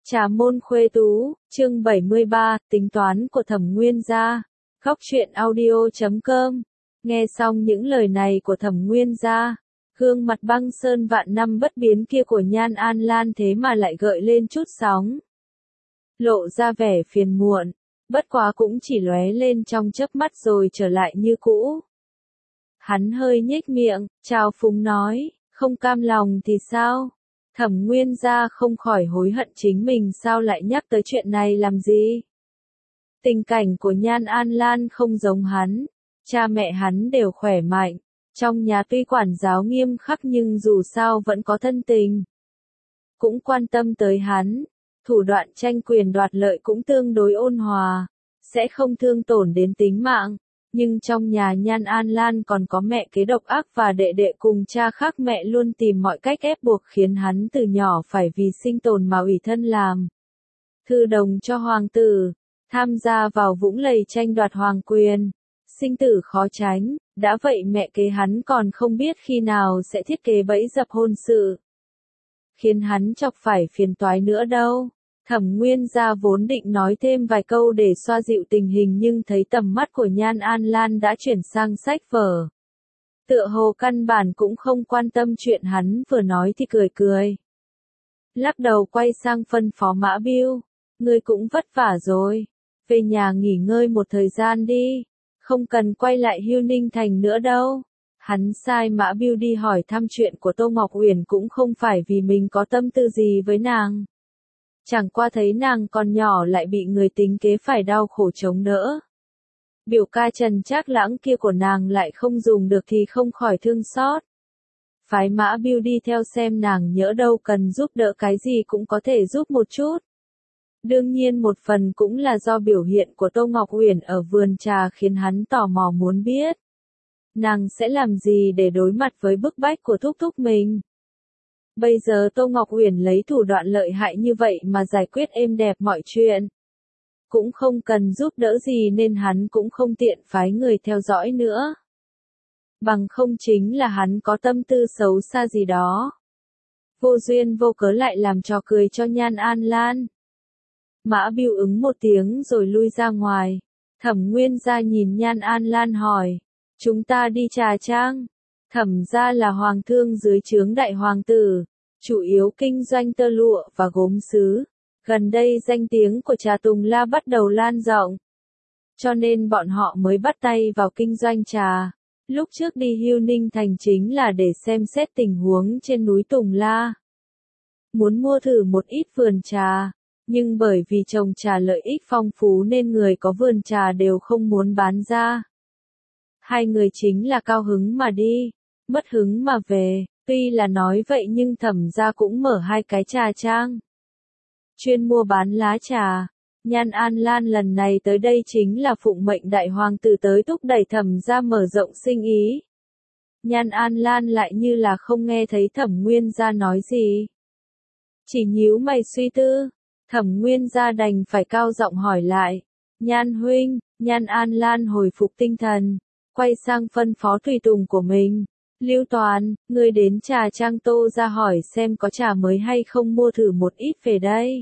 Trà môn khuê tú, chương 73, tính toán của Thẩm Nguyên gia. Góc truyện audio.com. Nghe xong những lời này của Thẩm Nguyên gia, gương mặt băng sơn vạn năm bất biến kia của Nhan An Lan thế mà lại gợi lên chút sóng. Lộ ra vẻ phiền muộn, bất quá cũng chỉ lóe lên trong chớp mắt rồi trở lại như cũ. Hắn hơi nhếch miệng, trào phúng nói, không cam lòng thì sao? Thẩm Nguyên gia không khỏi hối hận chính mình sao lại nhắc tới chuyện này làm gì. Tình cảnh của Nhan An Lan không giống hắn, cha mẹ hắn đều khỏe mạnh, trong nhà tuy quản giáo nghiêm khắc nhưng dù sao vẫn có thân tình. Cũng quan tâm tới hắn, thủ đoạn tranh quyền đoạt lợi cũng tương đối ôn hòa, sẽ không thương tổn đến tính mạng. Nhưng trong nhà Nhan An Lan còn có mẹ kế độc ác và đệ đệ cùng cha khác mẹ luôn tìm mọi cách ép buộc khiến hắn từ nhỏ phải vì sinh tồn mà ủy thân làm thư đồng cho hoàng tử, tham gia vào vũng lầy tranh đoạt hoàng quyền, sinh tử khó tránh, đã vậy mẹ kế hắn còn không biết khi nào sẽ thiết kế bẫy dập hôn sự, khiến hắn chọc phải phiền toái nữa đâu. Thẩm Nguyên gia vốn định nói thêm vài câu để xoa dịu tình hình nhưng thấy tầm mắt của Nhan An Lan đã chuyển sang sách vở. Tựa hồ căn bản cũng không quan tâm chuyện hắn vừa nói thì cười cười. Lắc đầu quay sang phân phó Mã Bưu, ngươi cũng vất vả rồi, về nhà nghỉ ngơi một thời gian đi, không cần quay lại Hưu Ninh Thành nữa đâu. Hắn sai Mã Bưu đi hỏi thăm chuyện của Tô Ngọc Uyển cũng không phải vì mình có tâm tư gì với nàng. Chẳng qua thấy nàng còn nhỏ lại bị người tính kế phải đau khổ chống đỡ. Biểu ca Trần Trác Lãng kia của nàng lại không dùng được thì không khỏi thương xót. Phái Mã Bưu đi theo xem nàng nhỡ đâu cần giúp đỡ cái gì cũng có thể giúp một chút. Đương nhiên một phần cũng là do biểu hiện của Tô Ngọc Uyển ở vườn trà khiến hắn tò mò muốn biết. Nàng sẽ làm gì để đối mặt với bức bách của thúc thúc mình. Bây giờ Tô Ngọc Uyển lấy thủ đoạn lợi hại như vậy mà giải quyết êm đẹp mọi chuyện. Cũng không cần giúp đỡ gì nên hắn cũng không tiện phái người theo dõi nữa. Bằng không chính là hắn có tâm tư xấu xa gì đó. Vô duyên vô cớ lại làm trò cười cho Nhan An Lan. Mã Bưu ứng một tiếng rồi lui ra ngoài. Thẩm Nguyên gia nhìn Nhan An Lan hỏi, chúng ta đi Trà Trang. Thẩm gia là hoàng thương dưới trướng đại hoàng tử, chủ yếu kinh doanh tơ lụa và gốm sứ. Gần đây danh tiếng của trà Tùng La bắt đầu lan rộng, cho nên bọn họ mới bắt tay vào kinh doanh trà. Lúc trước đi Hưu Ninh Thành chính là để xem xét tình huống trên núi Tùng La. Muốn mua thử một ít vườn trà, nhưng bởi vì trồng trà lợi ích phong phú nên người có vườn trà đều không muốn bán ra. Hai người chính là cao hứng mà đi, mất hứng mà về. Tuy là nói vậy nhưng Thẩm gia cũng mở hai cái trà trang, chuyên mua bán lá trà. Nhan An Lan lần này tới đây chính là phụng mệnh đại hoàng tử tới thúc đẩy Thẩm gia mở rộng sinh ý. Nhan An Lan lại như là không nghe thấy Thẩm Nguyên gia nói gì, chỉ nhíu mày suy tư. Thẩm Nguyên gia đành phải cao giọng hỏi lại, Nhan huynh. Nhan An Lan hồi phục tinh thần, quay sang phân phó tùy tùng của mình, Lưu Toàn, ngươi đến Trà Trang Tô ra hỏi xem có trà mới hay không mua thử một ít về đây.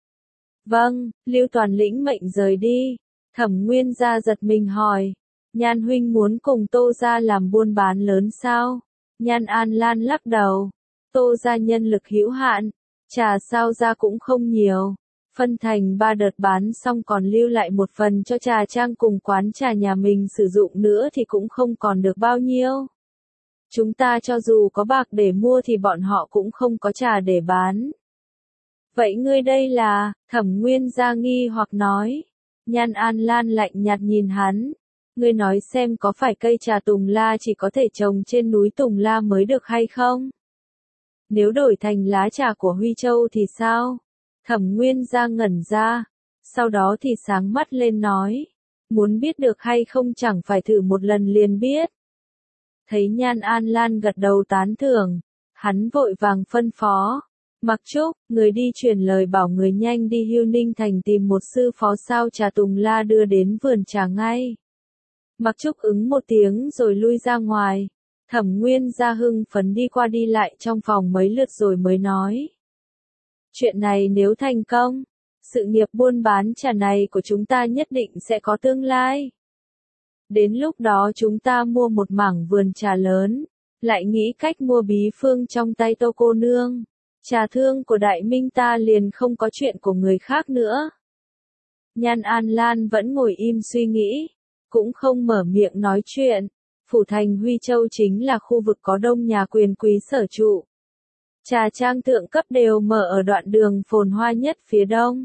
Vâng, Lưu Toàn lĩnh mệnh rời đi. Thẩm Nguyên gia giật mình hỏi, Nhan huynh muốn cùng Tô gia làm buôn bán lớn sao? Nhan An Lan lắc đầu, Tô gia nhân lực hữu hạn, trà sao ra cũng không nhiều, phân thành 3 đợt bán xong còn lưu lại một phần cho Trà Trang cùng quán trà nhà mình sử dụng nữa thì cũng không còn được bao nhiêu. Chúng ta cho dù có bạc để mua thì bọn họ cũng không có trà để bán. Vậy ngươi đây là? Thẩm Nguyên gia nghi hoặc nói. Nhan An Lan lạnh nhạt nhìn hắn. Ngươi nói xem có phải cây trà Tùng La chỉ có thể trồng trên núi Tùng La mới được hay không? Nếu đổi thành lá trà của Huy Châu thì sao? Thẩm Nguyên gia ngẩn ra. Sau đó thì sáng mắt lên nói. Muốn biết được hay không chẳng phải thử một lần liền biết. Thấy Nhan An Lan gật đầu tán thưởng, hắn vội vàng phân phó. Mặc Trúc, người đi truyền lời bảo người nhanh đi Hưu Ninh Thành tìm một sư phó sao trà Tùng La đưa đến vườn trà ngay. Mặc Trúc ứng một tiếng rồi lui ra ngoài. Thẩm Nguyên gia hưng phấn đi qua đi lại trong phòng mấy lượt rồi mới nói. Chuyện này nếu thành công, sự nghiệp buôn bán trà này của chúng ta nhất định sẽ có tương lai. Đến lúc đó chúng ta mua một mảng vườn trà lớn, lại nghĩ cách mua bí phương trong tay Tô cô nương. Trà thương của Đại Minh ta liền không có chuyện của người khác nữa. Nhan An Lan vẫn ngồi im suy nghĩ, cũng không mở miệng nói chuyện. Phủ thành Huy Châu chính là khu vực có đông nhà quyền quý sở trụ. Trà trang thượng cấp đều mở ở đoạn đường phồn hoa nhất phía đông.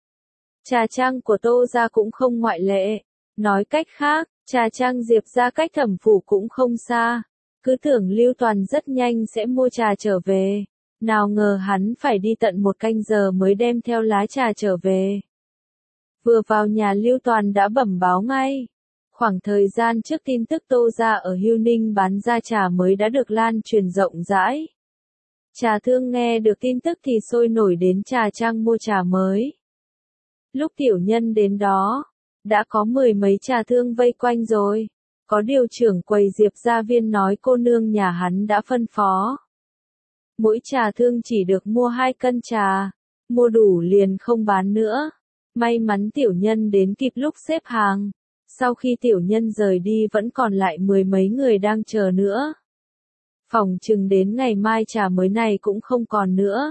Trà trang của Tô gia cũng không ngoại lệ. Nói cách khác, trà trang Diệp gia cách Thẩm phủ cũng không xa. Cứ tưởng Lưu Toàn rất nhanh sẽ mua trà trở về. Nào ngờ hắn phải đi tận 1 canh giờ mới đem theo lá trà trở về. Vừa vào nhà Lưu Toàn đã bẩm báo ngay. Khoảng thời gian trước tin tức Tô gia ở Hưu Ninh bán ra trà mới đã được lan truyền rộng rãi. Trà thương nghe được tin tức thì sôi nổi đến trà trang mua trà mới. Lúc tiểu nhân đến đó, đã có 10 mấy trà thương vây quanh rồi. Có điều trưởng quầy Diệp gia viên nói cô nương nhà hắn đã phân phó. Mỗi trà thương chỉ được mua 2 cân trà, mua đủ liền không bán nữa. May mắn tiểu nhân đến kịp lúc xếp hàng. Sau khi tiểu nhân rời đi vẫn còn lại 10 mấy người đang chờ nữa. Phòng chừng đến ngày mai trà mới này cũng không còn nữa.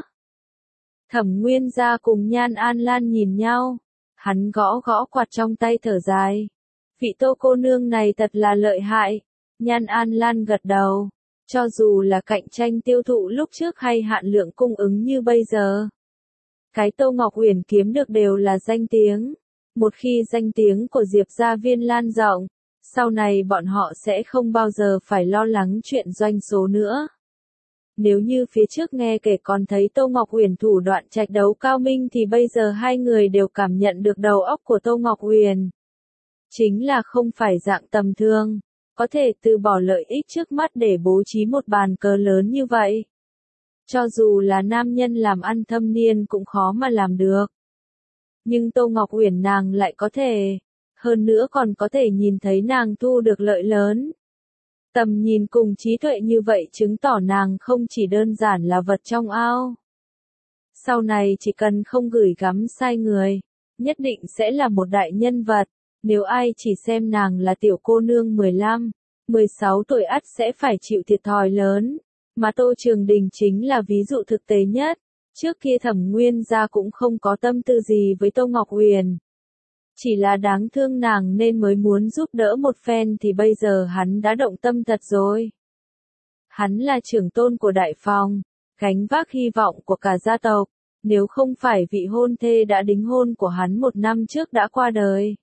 Thẩm Nguyên gia cùng Nhan An Lan nhìn nhau. Hắn gõ gõ quạt trong tay thở dài. Vị Tô cô nương này thật là lợi hại. Nhan An Lan gật đầu. Cho dù là cạnh tranh tiêu thụ lúc trước hay hạn lượng cung ứng như bây giờ. Cái Tô Ngọc Uyển kiếm được đều là danh tiếng. Một khi danh tiếng của Diệp gia viên lan rộng, sau này bọn họ sẽ không bao giờ phải lo lắng chuyện doanh số nữa. Nếu như phía trước nghe kể còn thấy Tô Ngọc Uyển thủ đoạn trạch đấu cao minh thì bây giờ hai người đều cảm nhận được đầu óc của Tô Ngọc Uyển. Chính là không phải dạng tầm thường, có thể từ bỏ lợi ích trước mắt để bố trí một bàn cờ lớn như vậy. Cho dù là nam nhân làm ăn thâm niên cũng khó mà làm được. Nhưng Tô Ngọc Uyển nàng lại có thể, hơn nữa còn có thể nhìn thấy nàng thu được lợi lớn. Tầm nhìn cùng trí tuệ như vậy chứng tỏ nàng không chỉ đơn giản là vật trong ao. Sau này chỉ cần không gửi gắm sai người, nhất định sẽ là một đại nhân vật. Nếu ai chỉ xem nàng là tiểu cô nương 15, 16 tuổi ắt sẽ phải chịu thiệt thòi lớn. Mà Tô Trường Đình chính là ví dụ thực tế nhất. Trước kia Thẩm Nguyên gia cũng không có tâm tư gì với Tô Ngọc Uyển. Chỉ là đáng thương nàng nên mới muốn giúp đỡ một phen thì bây giờ hắn đã động tâm thật rồi. Hắn là trưởng tôn của đại phòng, gánh vác hy vọng của cả gia tộc, nếu không phải vị hôn thê đã đính hôn của hắn 1 năm trước đã qua đời.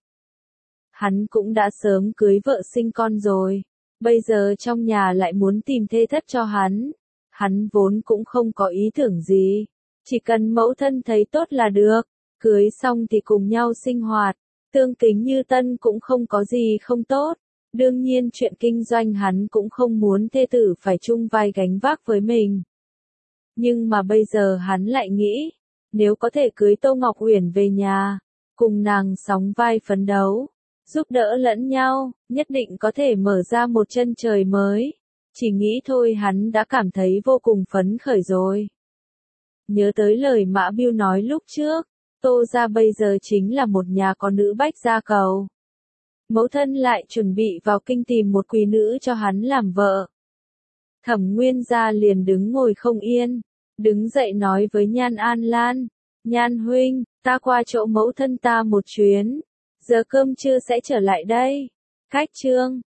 Hắn cũng đã sớm cưới vợ sinh con rồi, bây giờ trong nhà lại muốn tìm thê thất cho hắn. Hắn vốn cũng không có ý tưởng gì, chỉ cần mẫu thân thấy tốt là được, cưới xong thì cùng nhau sinh hoạt. Tương kính như tân cũng không có gì không tốt. Đương nhiên chuyện kinh doanh hắn cũng không muốn thê tử phải chung vai gánh vác với mình. Nhưng mà bây giờ hắn lại nghĩ, nếu có thể cưới Tô Ngọc Uyển về nhà, cùng nàng sóng vai phấn đấu, giúp đỡ lẫn nhau, nhất định có thể mở ra một chân trời mới. Chỉ nghĩ thôi hắn đã cảm thấy vô cùng phấn khởi rồi. Nhớ tới lời Mã Biêu nói lúc trước. Tô gia bây giờ chính là một nhà có nữ bách gia cầu. Mẫu thân lại chuẩn bị vào kinh tìm một quý nữ cho hắn làm vợ. Thẩm Nguyên gia liền đứng ngồi không yên, đứng dậy nói với Nhan An Lan, Nhan huynh, ta qua chỗ mẫu thân ta một chuyến, giờ cơm trưa sẽ trở lại đây. Cách chương